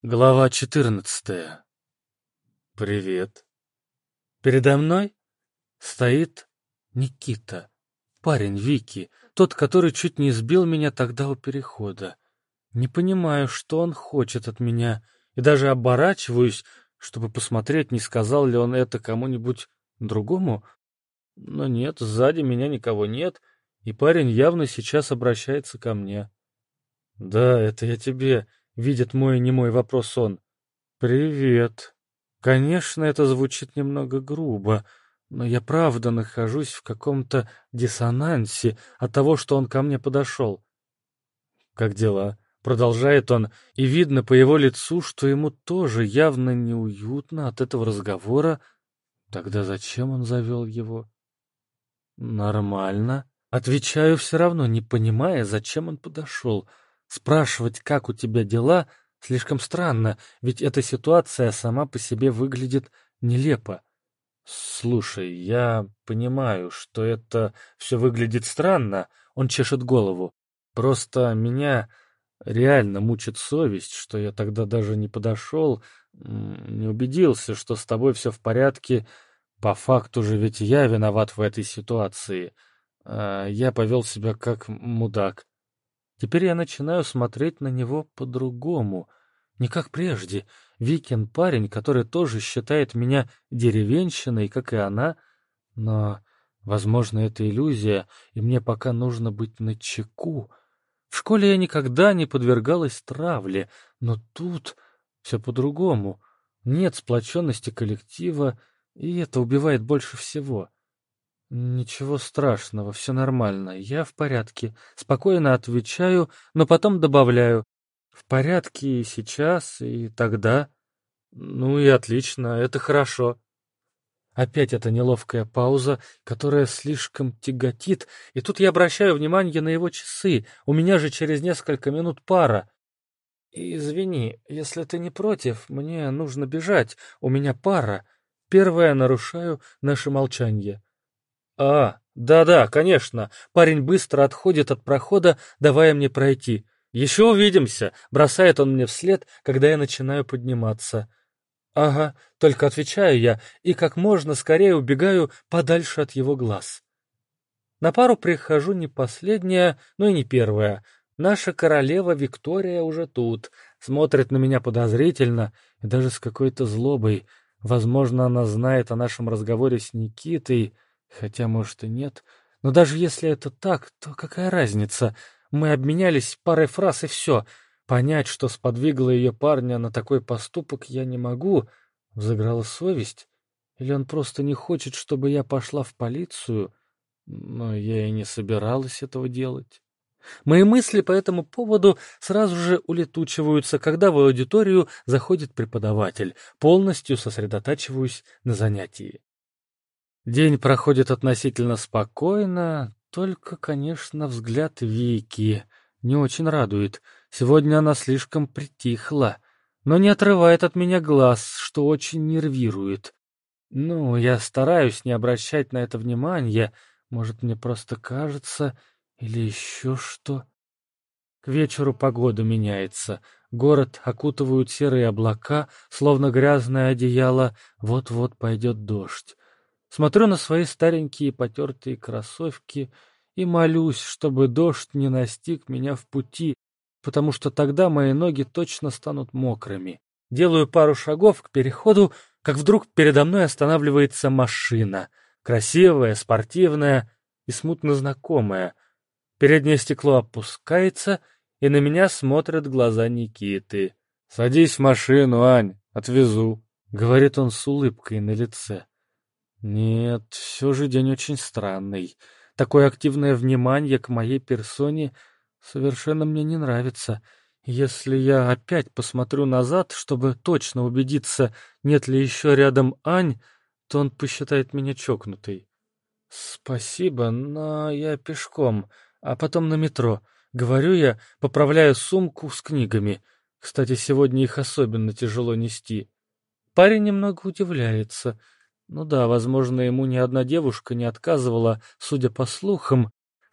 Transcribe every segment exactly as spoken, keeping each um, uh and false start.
Глава четырнадцатая. Привет. Передо мной стоит Никита, парень Вики, тот, который чуть не сбил меня тогда у перехода. Не понимаю, что он хочет от меня, и даже оборачиваюсь, чтобы посмотреть, не сказал ли он это кому-нибудь другому. Но нет, сзади меня никого нет, и парень явно сейчас обращается ко мне. «Да, это я тебе», — видит мой немой вопрос он. «Привет». Конечно, это звучит немного грубо, но я правда нахожусь в каком-то диссонансе от того, что он ко мне подошел. «Как дела?» — продолжает он, и видно по его лицу, что ему тоже явно неуютно от этого разговора. Тогда зачем он завел его? «Нормально». Отвечаю все равно, не понимая, зачем он подошел. Спрашивать, как у тебя дела, слишком странно, ведь эта ситуация сама по себе выглядит нелепо. Слушай, я понимаю, что это все выглядит странно, он чешет голову. Просто меня реально мучит совесть, что я тогда даже не подошел, м, не убедился, что с тобой все в порядке. По факту же ведь я виноват в этой ситуации. А я повел себя как мудак. Теперь я начинаю смотреть на него по-другому. Не как прежде. Викин парень, который тоже считает меня деревенщиной, как и она. Но, возможно, это иллюзия, и мне пока нужно быть начеку. В школе я никогда не подвергалась травле, но тут все по-другому. Нет сплоченности коллектива, и это убивает больше всего. Ничего страшного, все нормально, я в порядке. Спокойно отвечаю, но потом добавляю. В порядке и сейчас, и тогда. Ну и отлично, это хорошо. Опять эта неловкая пауза, которая слишком тяготит, и тут я обращаю внимание на его часы. У меня же через несколько минут пара. Извини, если ты не против, мне нужно бежать, у меня пара. Первое нарушаю наше молчание. «А, да-да, конечно». Парень быстро отходит от прохода, давая мне пройти. «Еще увидимся», — бросает он мне вслед, когда я начинаю подниматься. «Ага», — только отвечаю я, и как можно скорее убегаю подальше от его глаз. На пару прихожу не последняя, но и не первая. Наша королева Виктория уже тут, смотрит на меня подозрительно и даже с какой-то злобой. Возможно, она знает о нашем разговоре с Никитой, хотя, может, и нет. Но даже если это так, то какая разница? Мы обменялись парой фраз, и все. Понять, что сподвигло ее парня на такой поступок, я не могу. Взыграла совесть? Или он просто не хочет, чтобы я пошла в полицию? Но я и не собиралась этого делать. Мои мысли по этому поводу сразу же улетучиваются, когда в аудиторию заходит преподаватель. Полностью сосредотачиваюсь на занятии. День проходит относительно спокойно, только, конечно, взгляд Вики не очень радует. Сегодня она слишком притихла, но не отрывает от меня глаз, что очень нервирует. Ну, я стараюсь не обращать на это внимания, может, мне просто кажется, или еще что. К вечеру погода меняется. Город окутывают серые облака, словно грязное одеяло, вот-вот пойдет дождь. Смотрю на свои старенькие потертые кроссовки и молюсь, чтобы дождь не настиг меня в пути, потому что тогда мои ноги точно станут мокрыми. Делаю пару шагов к переходу, как вдруг передо мной останавливается машина. Красивая, спортивная и смутно знакомая. Переднее стекло опускается, и на меня смотрят глаза Никиты. «Садись в машину, Ань, отвезу», — говорит он с улыбкой на лице. Нет, все же день очень странный. Такое активное внимание к моей персоне совершенно мне не нравится. Если я опять посмотрю назад, чтобы точно убедиться, нет ли еще рядом Ань, то он посчитает меня чокнутой. Спасибо, но я пешком, а потом на метро. Говорю я, поправляя сумку с книгами. Кстати, сегодня их особенно тяжело нести. Парень немного удивляется. Ну да, возможно, ему ни одна девушка не отказывала, судя по слухам,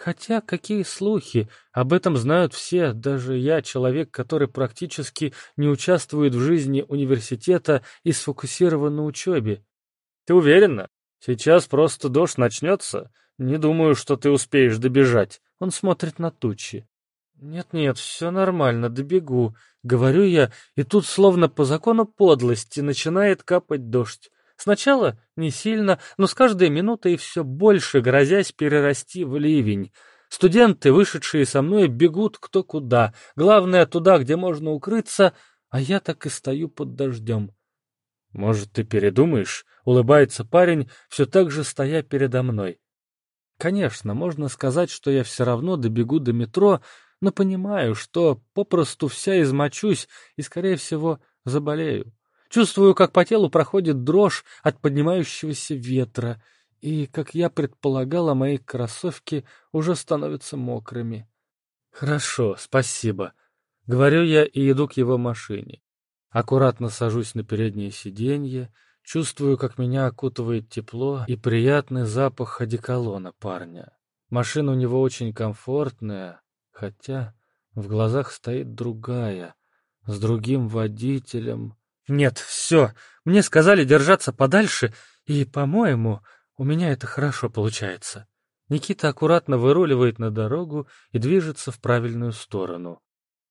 Хотя какие слухи? Об этом знают все, даже я, человек, который практически не участвует в жизни университета и сфокусирован на учебе. Ты уверена? Сейчас просто дождь начнется. Не думаю, что ты успеешь добежать. Он смотрит на тучи. Нет-нет, все нормально, добегу. Говорю я, и тут, словно по закону подлости, начинает капать дождь. Сначала не сильно, но с каждой минутой все больше, грозясь перерасти в ливень. Студенты, вышедшие со мной, бегут кто куда. Главное, туда, где можно укрыться, а я так и стою под дождем. «Может, ты передумаешь?» — улыбается парень, все так же стоя передо мной. Конечно, можно сказать, что я все равно добегу до метро, но понимаю, что попросту вся измочусь и, скорее всего, заболею. Чувствую, как по телу проходит дрожь от поднимающегося ветра, и, как я предполагала, мои кроссовки уже становятся мокрыми. «Хорошо, спасибо», — говорю я и иду к его машине. Аккуратно сажусь на переднее сиденье, чувствую, как меня окутывает тепло и приятный запах одеколона парня. Машина у него очень комфортная, хотя в глазах стоит другая, с другим водителем. Нет, все, мне сказали держаться подальше, и, по-моему, у меня это хорошо получается. Никита аккуратно выруливает на дорогу и движется в правильную сторону.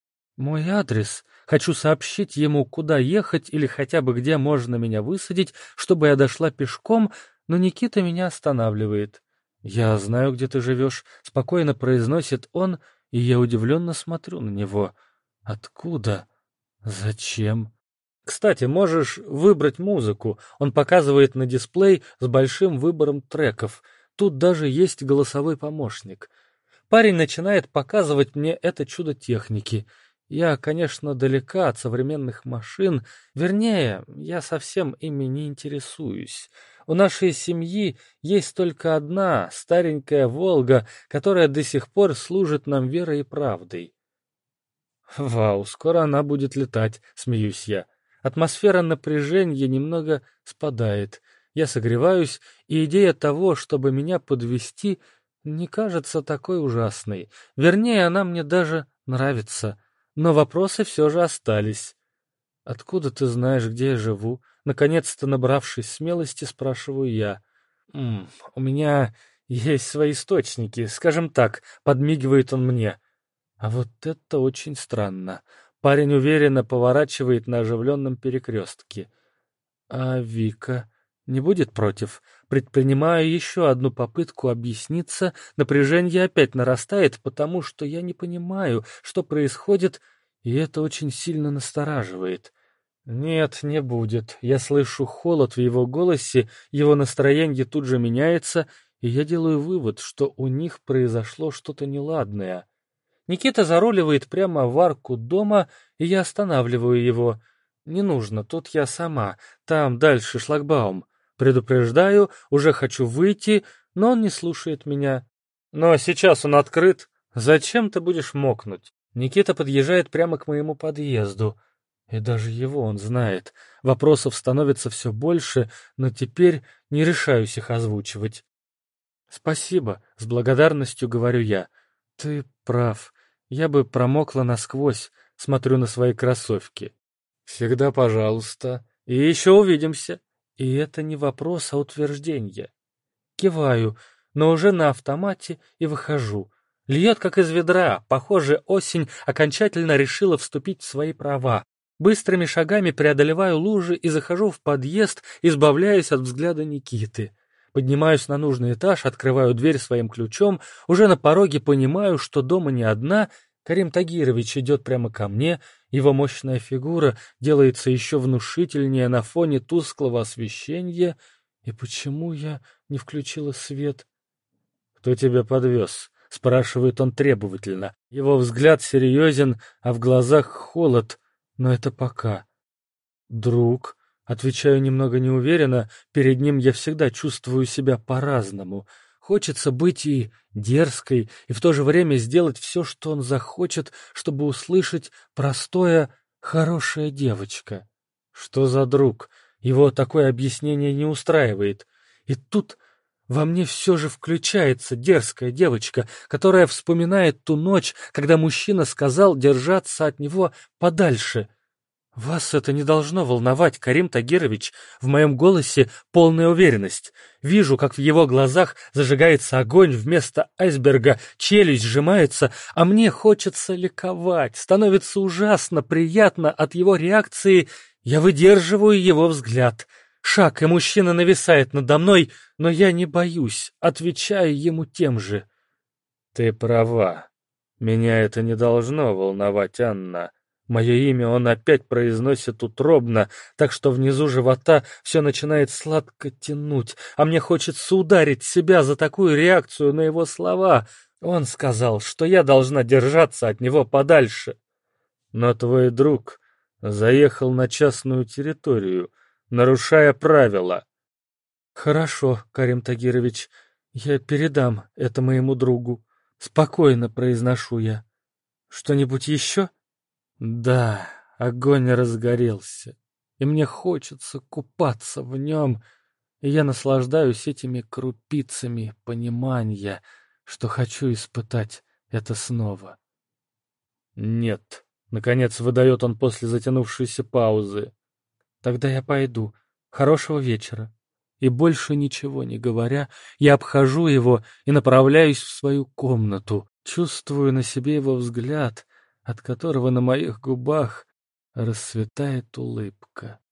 Мой адрес. Хочу сообщить ему, куда ехать или хотя бы где можно меня высадить, чтобы я дошла пешком, но Никита меня останавливает. «Я знаю, где ты живешь», — спокойно произносит он, и я удивленно смотрю на него. «Откуда? Зачем?» «Кстати, можешь выбрать музыку». Он показывает на дисплей с большим выбором треков. Тут даже есть голосовой помощник. Парень начинает показывать мне это чудо техники. Я, конечно, далека от современных машин, вернее, я совсем ими не интересуюсь. У нашей семьи есть только одна старенькая «Волга», которая до сих пор служит нам верой и правдой. Вау, скоро она будет летать, смеюсь я. Атмосфера напряжения немного спадает. Я согреваюсь, и идея того, чтобы меня подвести, не кажется такой ужасной. Вернее, она мне даже нравится. Но вопросы все же остались. «Откуда ты знаешь, где я живу?» Наконец-то, набравшись смелости, спрашиваю я. «М, «У меня есть свои источники, скажем так», — подмигивает он мне. А вот это очень странно. Парень уверенно поворачивает на оживленном перекрестке. А Вика не будет против? Предпринимаю еще одну попытку объясниться, напряжение опять нарастает, потому что я не понимаю, что происходит, и это очень сильно настораживает. Нет, не будет. Я слышу холод в его голосе, его настроение тут же меняется, и я делаю вывод, что у них произошло что-то неладное. Никита заруливает прямо в арку дома, и я останавливаю его. Не нужно, тут я сама, там дальше шлагбаум. Предупреждаю, уже хочу выйти, но он не слушает меня. Но сейчас он открыт. Зачем ты будешь мокнуть? Никита подъезжает прямо к моему подъезду. И даже его он знает. Вопросов становится все больше, но теперь не решаюсь их озвучивать. «Спасибо», — с благодарностью говорю я. «Ты прав. Я бы промокла насквозь», — смотрю на свои кроссовки. «Всегда пожалуйста. И еще увидимся». И это не вопрос, а утверждение. Киваю, но уже на автомате и выхожу. Льет, как из ведра. Похоже, осень окончательно решила вступить в свои права. Быстрыми шагами преодолеваю лужи и захожу в подъезд, избавляясь от взгляда Никиты. Поднимаюсь на нужный этаж, открываю дверь своим ключом, уже на пороге понимаю, что дома не одна. Карим Тагирович идет прямо ко мне, его мощная фигура делается еще внушительнее на фоне тусклого освещения. И почему я не включила свет? «Кто тебя подвез?» — спрашивает он требовательно. Его взгляд серьезен, а в глазах холод, но это пока. «Друг», — отвечаю немного неуверенно, перед ним я всегда чувствую себя по-разному. Хочется быть и дерзкой, и в то же время сделать все, что он захочет, чтобы услышать простое «хорошая девочка». Что за друг? Его такое объяснение не устраивает. И тут Во мне все же включается дерзкая девочка, которая вспоминает ту ночь, когда мужчина сказал держаться от него подальше. Вас это не должно волновать, Карим Тагирович. В моем голосе полная уверенность. Вижу, как в его глазах зажигается огонь вместо айсберга, челюсть сжимается, а мне хочется ликовать. Становится ужасно приятно от его реакции. Я выдерживаю его взгляд. Шаг, и мужчина нависает надо мной, но я не боюсь, отвечаю ему тем же. Ты права. Меня это не должно волновать, Анна. Мое имя он опять произносит утробно, так что внизу живота все начинает сладко тянуть, а мне хочется ударить себя за такую реакцию на его слова. Он сказал, что я должна держаться от него подальше. Но твой друг заехал на частную территорию, нарушая правила. Хорошо, Карим Тагирович, я передам это моему другу. Спокойно произношу я. Что-нибудь еще? Да, огонь разгорелся, и мне хочется купаться в нем, и я наслаждаюсь этими крупицами понимания, что хочу испытать это снова. Нет, наконец выдает он после затянувшейся паузы. Тогда я пойду. Хорошего вечера. И больше ничего не говоря, я обхожу его и направляюсь в свою комнату. Чувствую на себе его взгляд, от которого на моих губах расцветает улыбка.